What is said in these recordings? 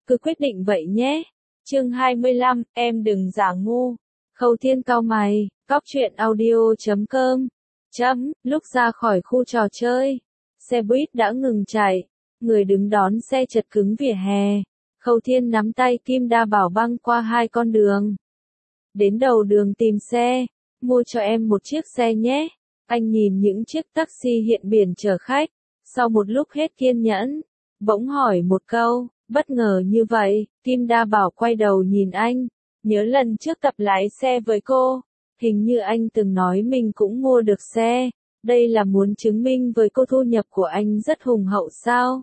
cứ quyết định vậy nhé. Chương 25, em đừng giả ngu. Khâu Thiên cau mày, cóc truyện audio.com. Lúc ra khỏi khu trò chơi, xe buýt đã ngừng chạy, người đứng đón xe chật cứng vỉa hè. Khâu Thiên nắm tay Kim Đa Bảo băng qua hai con đường. Đến đầu đường tìm xe, mua cho em một chiếc xe nhé. Anh nhìn những chiếc taxi hiện biển chở khách, sau một lúc hết kiên nhẫn, bỗng hỏi một câu, bất ngờ như vậy. Kim Đa Bảo quay đầu nhìn anh, nhớ lần trước tập lái xe với cô, hình như anh từng nói mình cũng mua được xe, đây là muốn chứng minh với cô thu nhập của anh rất hùng hậu sao?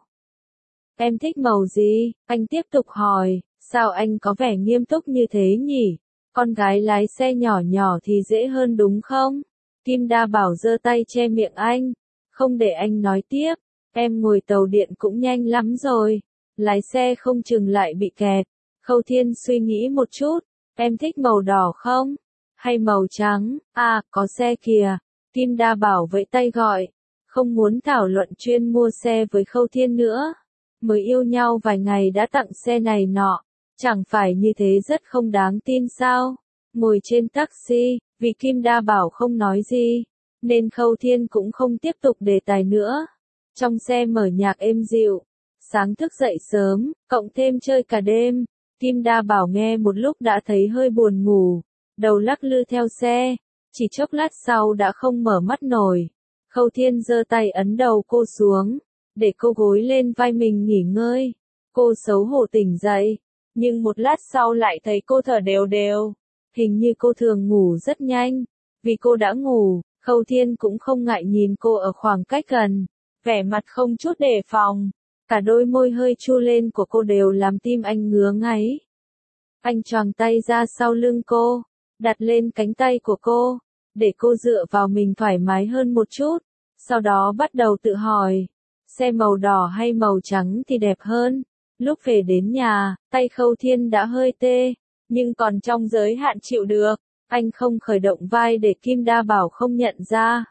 Em thích màu gì? Anh tiếp tục hỏi, sao anh có vẻ nghiêm túc như thế nhỉ? Con gái lái xe nhỏ nhỏ thì dễ hơn đúng không? Kim Đa Bảo giơ tay che miệng anh, không để anh nói tiếp, em ngồi tàu điện cũng nhanh lắm rồi, lái xe không chừng lại bị kẹt. Khâu Thiên suy nghĩ một chút, em thích màu đỏ không? Hay màu trắng? À, có xe kìa. Kim Đa Bảo vẫy tay gọi, không muốn thảo luận chuyên mua xe với Khâu Thiên nữa. Mới yêu nhau vài ngày đã tặng xe này nọ, chẳng phải như thế rất không đáng tin sao? Ngồi trên taxi, vì Kim Đa Bảo không nói gì, nên Khâu Thiên cũng không tiếp tục đề tài nữa. Trong xe mở nhạc êm dịu, sáng thức dậy sớm, cộng thêm chơi cả đêm, Kim Đa Bảo nghe một lúc đã thấy hơi buồn ngủ, đầu lắc lư theo xe, chỉ chốc lát sau đã không mở mắt nổi. Khâu Thiên giơ tay ấn đầu cô xuống, để cô gối lên vai mình nghỉ ngơi. Cô xấu hổ tỉnh dậy, nhưng một lát sau lại thấy cô thở đều đều. Hình như cô thường ngủ rất nhanh. Vì cô đã ngủ, Khâu Thiên cũng không ngại nhìn cô ở khoảng cách gần, vẻ mặt không chút đề phòng. Cả đôi môi hơi chu lên của cô đều làm tim anh ngứa ngáy. Anh choàng tay ra sau lưng cô, đặt lên cánh tay của cô, để cô dựa vào mình thoải mái hơn một chút. Sau đó bắt đầu tự hỏi, xe màu đỏ hay màu trắng thì đẹp hơn. Lúc về đến nhà, tay Khâu Thiên đã hơi tê, nhưng còn trong giới hạn chịu được. Anh không khởi động vai để Kim Đa Bảo không nhận ra.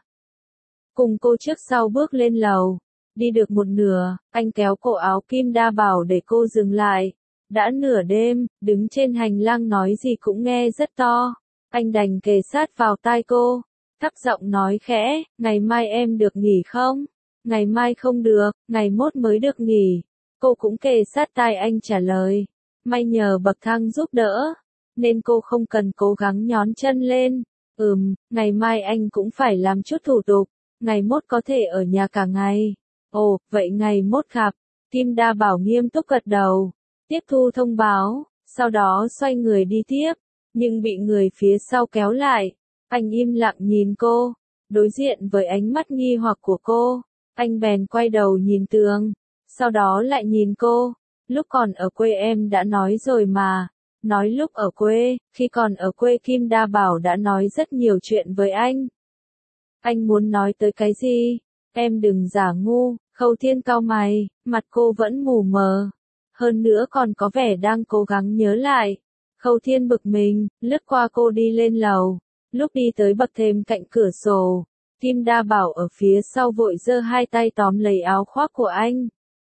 Cùng cô trước sau bước lên lầu. Đi được một nửa, anh kéo cổ áo Kim Đa Bảo để cô dừng lại. Đã nửa đêm, đứng trên hành lang nói gì cũng nghe rất to. Anh đành kề sát vào tai cô, thấp giọng nói khẽ, ngày mai em được nghỉ không? Ngày mai không được, ngày mốt mới được nghỉ. Cô cũng kề sát tai anh trả lời. May nhờ bậc thang giúp đỡ, nên cô không cần cố gắng nhón chân lên. Ngày mai anh cũng phải làm chút thủ tục, ngày mốt có thể ở nhà cả ngày. Ồ, vậy ngày mốt gặp. Kim Đa Bảo nghiêm túc gật đầu, tiếp thu thông báo, sau đó xoay người đi tiếp, nhưng bị người phía sau kéo lại. Anh im lặng nhìn cô, đối diện với ánh mắt nghi hoặc của cô, anh bèn quay đầu nhìn tường, sau đó lại nhìn cô. Lúc còn ở quê em đã nói rồi mà. Nói lúc ở quê, khi còn ở quê Kim Đa Bảo đã nói rất nhiều chuyện với anh. Anh muốn nói tới cái gì? Em đừng giả ngu. Khâu Thiên cau mày, mặt cô vẫn mù mờ. Hơn nữa còn có vẻ đang cố gắng nhớ lại. Khâu Thiên bực mình, lướt qua cô đi lên lầu. Lúc đi tới bậc thềm cạnh cửa sổ, Kim Đa Bảo ở phía sau vội giơ hai tay tóm lấy áo khoác của anh.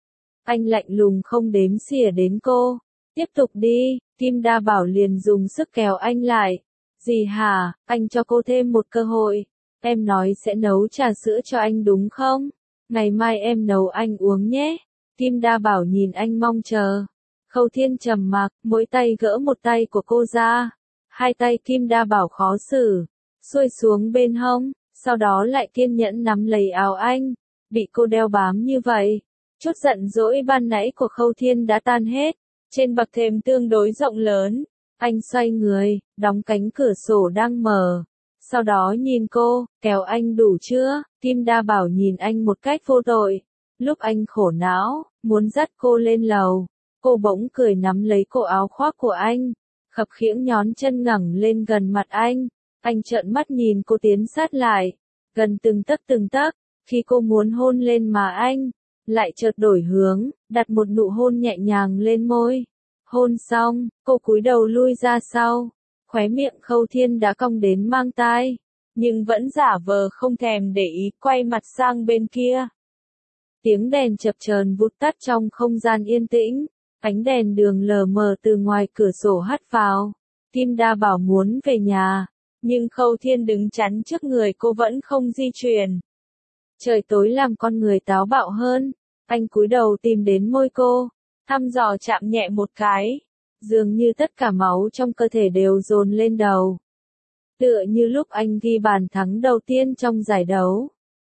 Anh lạnh lùng không đếm xỉa đến cô. Tiếp tục đi. Kim Đa Bảo liền dùng sức kéo anh lại. Gì hả? Anh cho cô thêm một cơ hội. Em nói sẽ nấu trà sữa cho anh đúng không? Ngày mai em nấu anh uống nhé. Kim Đa Bảo nhìn anh mong chờ. Khâu Thiên trầm mặc, mỗi tay gỡ một tay của cô ra. Hai tay Kim Đa Bảo khó xử, xuôi xuống bên hông, sau đó lại kiên nhẫn nắm lấy áo anh. Bị cô đeo bám như vậy, chút giận dỗi ban nãy của Khâu Thiên đã tan hết. Trên bậc thềm tương đối rộng lớn, anh xoay người, đóng cánh cửa sổ đang mở. Sau đó nhìn cô, kéo anh đủ chưa? Kim Đa Bảo nhìn anh một cách vô tội. Lúc anh khổ não, muốn dắt cô lên lầu, cô bỗng cười nắm lấy cổ áo khoác của anh, khập khiễng nhón chân ngẩng lên gần mặt anh. Anh trợn mắt nhìn cô tiến sát lại, gần từng tấc, khi cô muốn hôn lên má anh, lại chợt đổi hướng, đặt một nụ hôn nhẹ nhàng lên môi. Hôn xong, cô cúi đầu lui ra sau, khóe miệng Khâu Thiên đã cong đến mang tai, nhưng vẫn giả vờ không thèm để ý quay mặt sang bên kia. Tiếng đèn chập chờn vụt tắt trong không gian yên tĩnh, Ánh đèn đường lờ mờ từ ngoài cửa sổ hắt vào. Kim Đa Bảo muốn về nhà, nhưng Khâu Thiên đứng chắn trước người cô vẫn không di chuyển. Trời tối làm con người táo bạo hơn, anh cúi đầu tìm đến môi cô, thăm dò chạm nhẹ một cái, dường như tất cả máu trong cơ thể đều dồn lên đầu. Tựa như lúc anh ghi bàn thắng đầu tiên trong giải đấu.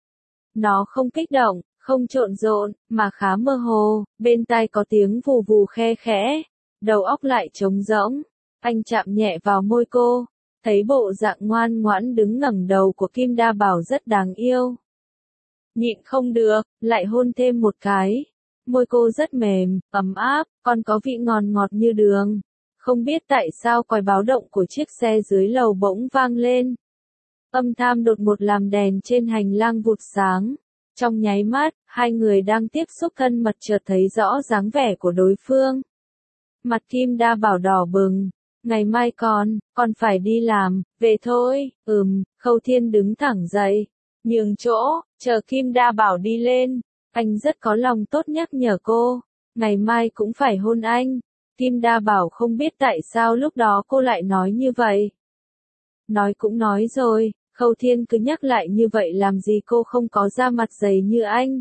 Nó không kích động, không trộn rộn, mà khá mơ hồ, bên tai có tiếng vù vù khe khẽ, đầu óc lại trống rỗng. Anh chạm nhẹ vào môi cô, thấy bộ dạng ngoan ngoãn đứng ngẩng đầu của Kim Đa Bảo rất đáng yêu. Nhịn không được, lại hôn thêm một cái. Môi cô rất mềm, ấm áp, còn có vị ngon ngọt như đường. Không biết tại sao còi báo động của chiếc xe dưới lầu bỗng vang lên. Âm thanh đột ngột làm đèn trên hành lang vụt sáng. Trong nháy mắt, hai người đang tiếp xúc thân mật chợt thấy rõ dáng vẻ của đối phương. Mặt Kim Đa Bảo đỏ bừng. Ngày mai con phải đi làm, về thôi. Khâu Thiên đứng thẳng dậy, nhường chỗ, chờ Kim Đa Bảo đi lên. Anh rất có lòng tốt nhắc nhở cô, ngày mai cũng phải hôn anh. Kim Đa Bảo không biết tại sao lúc đó cô lại nói như vậy. Nói cũng nói rồi, Khâu Thiên cứ nhắc lại như vậy làm gì cô không có da mặt dày như anh.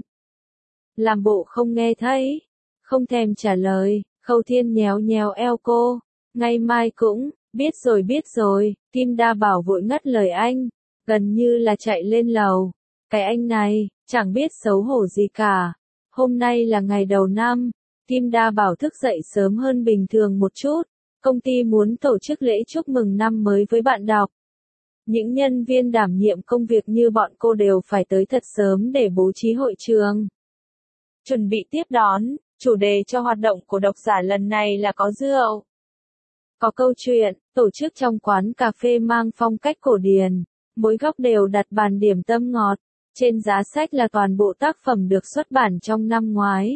Làm bộ không nghe thấy, không thèm trả lời, Khâu Thiên nhéo nhéo eo cô. Ngày mai cũng, biết rồi, Kim Đa Bảo vội ngắt lời anh, gần như là chạy lên lầu. Cái anh này, chẳng biết xấu hổ gì cả. Hôm nay là ngày đầu năm, Kim Đa Bảo thức dậy sớm hơn bình thường một chút. Công ty muốn tổ chức lễ chúc mừng năm mới với bạn đọc. Những nhân viên đảm nhiệm công việc như bọn cô đều phải tới thật sớm để bố trí hội trường. Chuẩn bị tiếp đón, chủ đề cho hoạt động của độc giả lần này là có rượu. Có câu chuyện, tổ chức trong quán cà phê mang phong cách cổ điển, mỗi góc đều đặt bàn điểm tâm ngọt, trên giá sách là toàn bộ tác phẩm được xuất bản trong năm ngoái.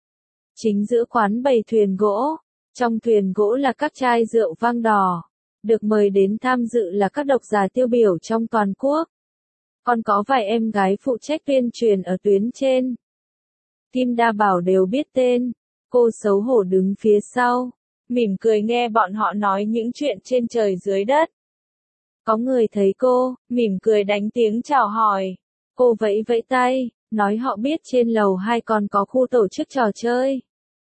Chính giữa quán bày thuyền gỗ, trong thuyền gỗ là các chai rượu vang đỏ, được mời đến tham dự là các độc giả tiêu biểu trong toàn quốc. Còn có vài em gái phụ trách tuyên truyền ở tuyến trên. Kim Đa Bảo đều biết tên, cô xấu hổ đứng phía sau. Mỉm cười nghe bọn họ nói những chuyện trên trời dưới đất. Có người thấy cô, mỉm cười đánh tiếng chào hỏi. Cô vẫy vẫy tay, nói họ biết trên lầu 2 còn có khu tổ chức trò chơi.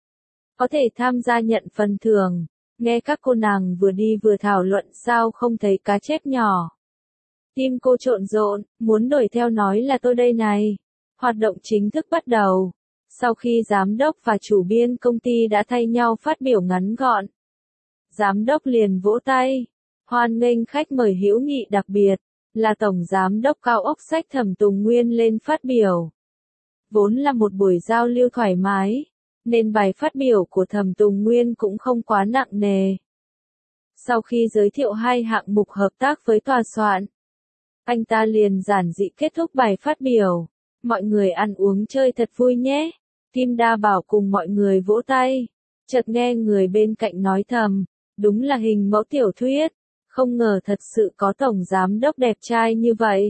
Có thể tham gia nhận phần thưởng. Nghe các cô nàng vừa đi vừa thảo luận sao không thấy cá chép nhỏ. Tim cô trộn rộn, muốn đuổi theo nói là tôi đây này. Hoạt động chính thức bắt đầu. Sau khi giám đốc và chủ biên công ty đã thay nhau phát biểu ngắn gọn, giám đốc liền vỗ tay, hoan nghênh khách mời hữu nghị đặc biệt, là Tổng Giám đốc Cao ốc Sách Thẩm Tùng Nguyên lên phát biểu. Vốn là một buổi giao lưu thoải mái, nên bài phát biểu của Thẩm Tùng Nguyên cũng không quá nặng nề. Sau khi giới thiệu hai hạng mục hợp tác với tòa soạn, anh ta liền giản dị kết thúc bài phát biểu. Mọi người ăn uống chơi thật vui nhé. Kim Đa Bảo cùng mọi người vỗ tay. Chợt nghe người bên cạnh nói thầm, đúng là hình mẫu tiểu thuyết. Không ngờ thật sự có tổng giám đốc đẹp trai như vậy.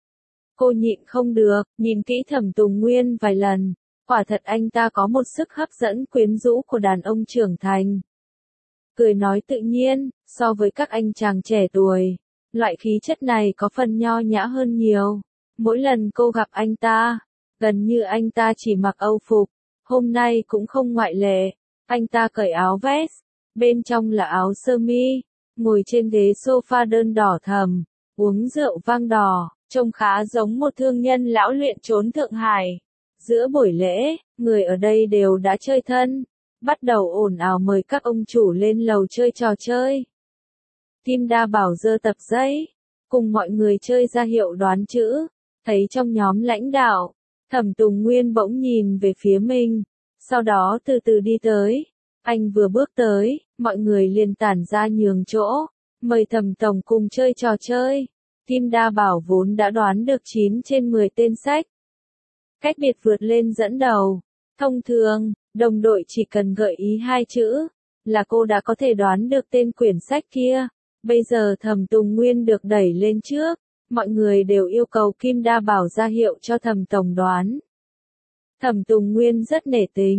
Cô nhịn không được, nhìn kỹ Thẩm Tùng Nguyên vài lần. Quả thật anh ta có một sức hấp dẫn quyến rũ của đàn ông trưởng thành. Cười nói tự nhiên, so với các anh chàng trẻ tuổi, loại khí chất này có phần nho nhã hơn nhiều. Mỗi lần cô gặp anh ta, gần như anh ta chỉ mặc âu phục, hôm nay cũng không ngoại lệ. Anh ta cởi áo vest, bên trong là áo sơ mi, ngồi trên ghế sofa đơn đỏ thầm, uống rượu vang đỏ, trông khá giống một thương nhân lão luyện trốn Thượng Hải. Giữa buổi lễ, người ở đây đều đã chơi thân, bắt đầu ồn ào mời các ông chủ lên lầu chơi trò chơi. Kim Đa Bảo giơ tập giấy, cùng mọi người chơi ra hiệu đoán chữ. Thấy trong nhóm lãnh đạo, Thẩm Tùng Nguyên bỗng nhìn về phía mình, sau đó từ từ đi tới. Anh vừa bước tới, mọi người liền tản ra nhường chỗ, mời Thẩm Tổng cùng chơi trò chơi. Kim Đa Bảo vốn đã đoán được 9 trên 10 tên sách. Cách biệt vượt lên dẫn đầu. Thông thường, đồng đội chỉ cần gợi ý 2 chữ, là cô đã có thể đoán được tên quyển sách kia. Bây giờ Thẩm Tùng Nguyên được đẩy lên trước. Mọi người đều yêu cầu Kim Đa Bảo ra hiệu cho Thẩm Tổng đoán. Thẩm Tùng Nguyên rất nể tình,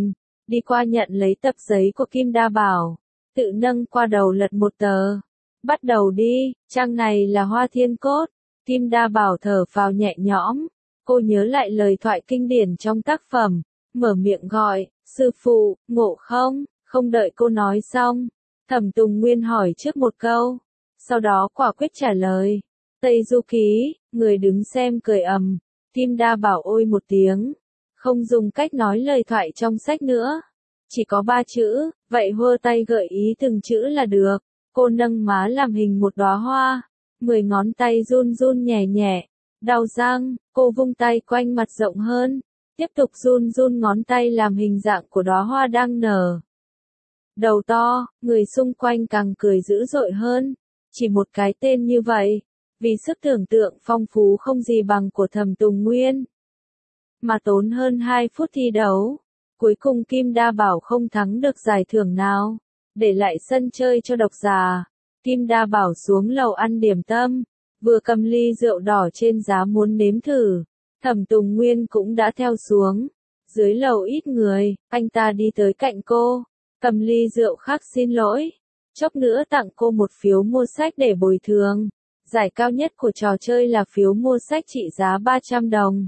đi qua nhận lấy tập giấy của Kim Đa Bảo, tự nâng qua đầu lật một tờ. Bắt đầu đi, trang này là Hoa Thiên Cốt. Kim Đa Bảo thở phào nhẹ nhõm, cô nhớ lại lời thoại kinh điển trong tác phẩm, mở miệng gọi, sư phụ, ngộ không? Không đợi cô nói xong, Thẩm Tùng Nguyên hỏi trước một câu, sau đó quả quyết trả lời. Tây Du Ký, người đứng xem cười ầm. Kim Đa Bảo ôi một tiếng, không dùng cách nói lời thoại trong sách nữa. Chỉ có 3 chữ, vậy hơ tay gợi ý từng chữ là được. Cô nâng má làm hình một đóa hoa, 10 ngón tay run run nhẹ nhẹ, đau răng, cô vung tay quanh mặt rộng hơn, tiếp tục run run ngón tay làm hình dạng của đóa hoa đang nở. Đầu to, người xung quanh càng cười dữ dội hơn, chỉ một cái tên như vậy, vì sức tưởng tượng phong phú không gì bằng của Thẩm Tùng Nguyên. Mà tốn hơn 2 phút thi đấu, cuối cùng Kim Đa Bảo không thắng được giải thưởng nào, để lại sân chơi cho độc giả. Kim Đa Bảo xuống lầu ăn điểm tâm, vừa cầm ly rượu đỏ trên giá muốn nếm thử. Thẩm Tùng Nguyên cũng đã theo xuống. Dưới lầu ít người, anh ta đi tới cạnh cô, cầm ly rượu khác xin lỗi. Chốc nữa tặng cô một phiếu mua sách để bồi thường. Giải cao nhất của trò chơi là phiếu mua sách trị giá 300 đồng.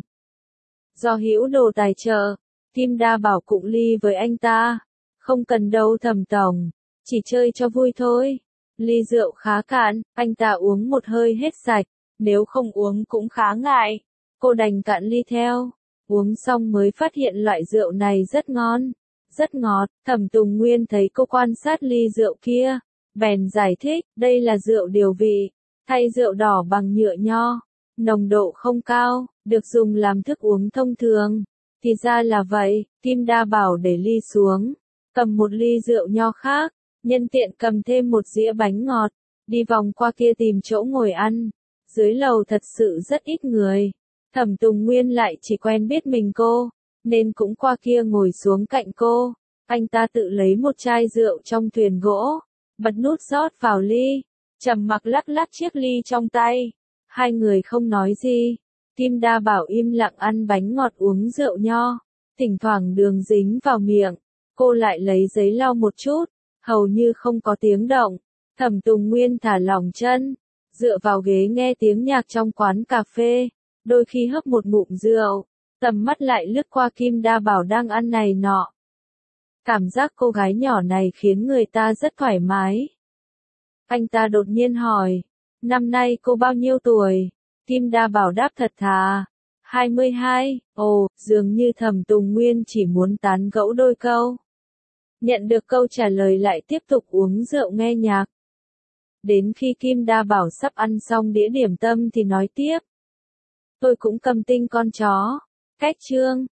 Do Hữu Đồ tài trợ, Kim Đa Bảo cụng ly với anh ta. Không cần đâu Thẩm tổng, chỉ chơi cho vui thôi. Ly rượu khá cạn, anh ta uống một hơi hết sạch, nếu không uống cũng khá ngại. Cô đành cạn ly theo, uống xong mới phát hiện loại rượu này rất ngon, rất ngọt. Thẩm Tùng Nguyên thấy cô quan sát ly rượu kia, bèn giải thích, đây là rượu điều vị, thay rượu đỏ bằng nhựa nho, nồng độ không cao, được dùng làm thức uống thông thường. Thì ra là vậy, Kim Đa Bảo để ly xuống, cầm một ly rượu nho khác, nhân tiện cầm thêm một dĩa bánh ngọt, đi vòng qua kia tìm chỗ ngồi ăn. Dưới lầu thật sự rất ít người, Thẩm Tùng Nguyên lại chỉ quen biết mình cô, nên cũng qua kia ngồi xuống cạnh cô. Anh ta tự lấy một chai rượu trong thuyền gỗ, bật nút rót vào ly, trầm mặc lắc lắc chiếc ly trong tay. Hai người không nói gì, Kim Đa Bảo im lặng ăn bánh ngọt uống rượu nho, thỉnh thoảng đường dính vào miệng, cô lại lấy giấy lau một chút, hầu như không có tiếng động. Thẩm Tùng Nguyên thả lỏng chân, dựa vào ghế nghe tiếng nhạc trong quán cà phê, đôi khi hấp một ngụm rượu, tầm mắt lại lướt qua Kim Đa Bảo đang ăn này nọ. Cảm giác cô gái nhỏ này khiến người ta rất thoải mái. Anh ta đột nhiên hỏi, năm nay cô bao nhiêu tuổi? Kim Đa Bảo đáp thật thà, 22, ồ, dường như Thẩm Tùng Nguyên chỉ muốn tán gẫu đôi câu. Nhận được câu trả lời lại tiếp tục uống rượu nghe nhạc. Đến khi Kim Đa Bảo sắp ăn xong đĩa điểm tâm thì nói tiếp. Tôi cũng cầm tinh con chó. Cách chương.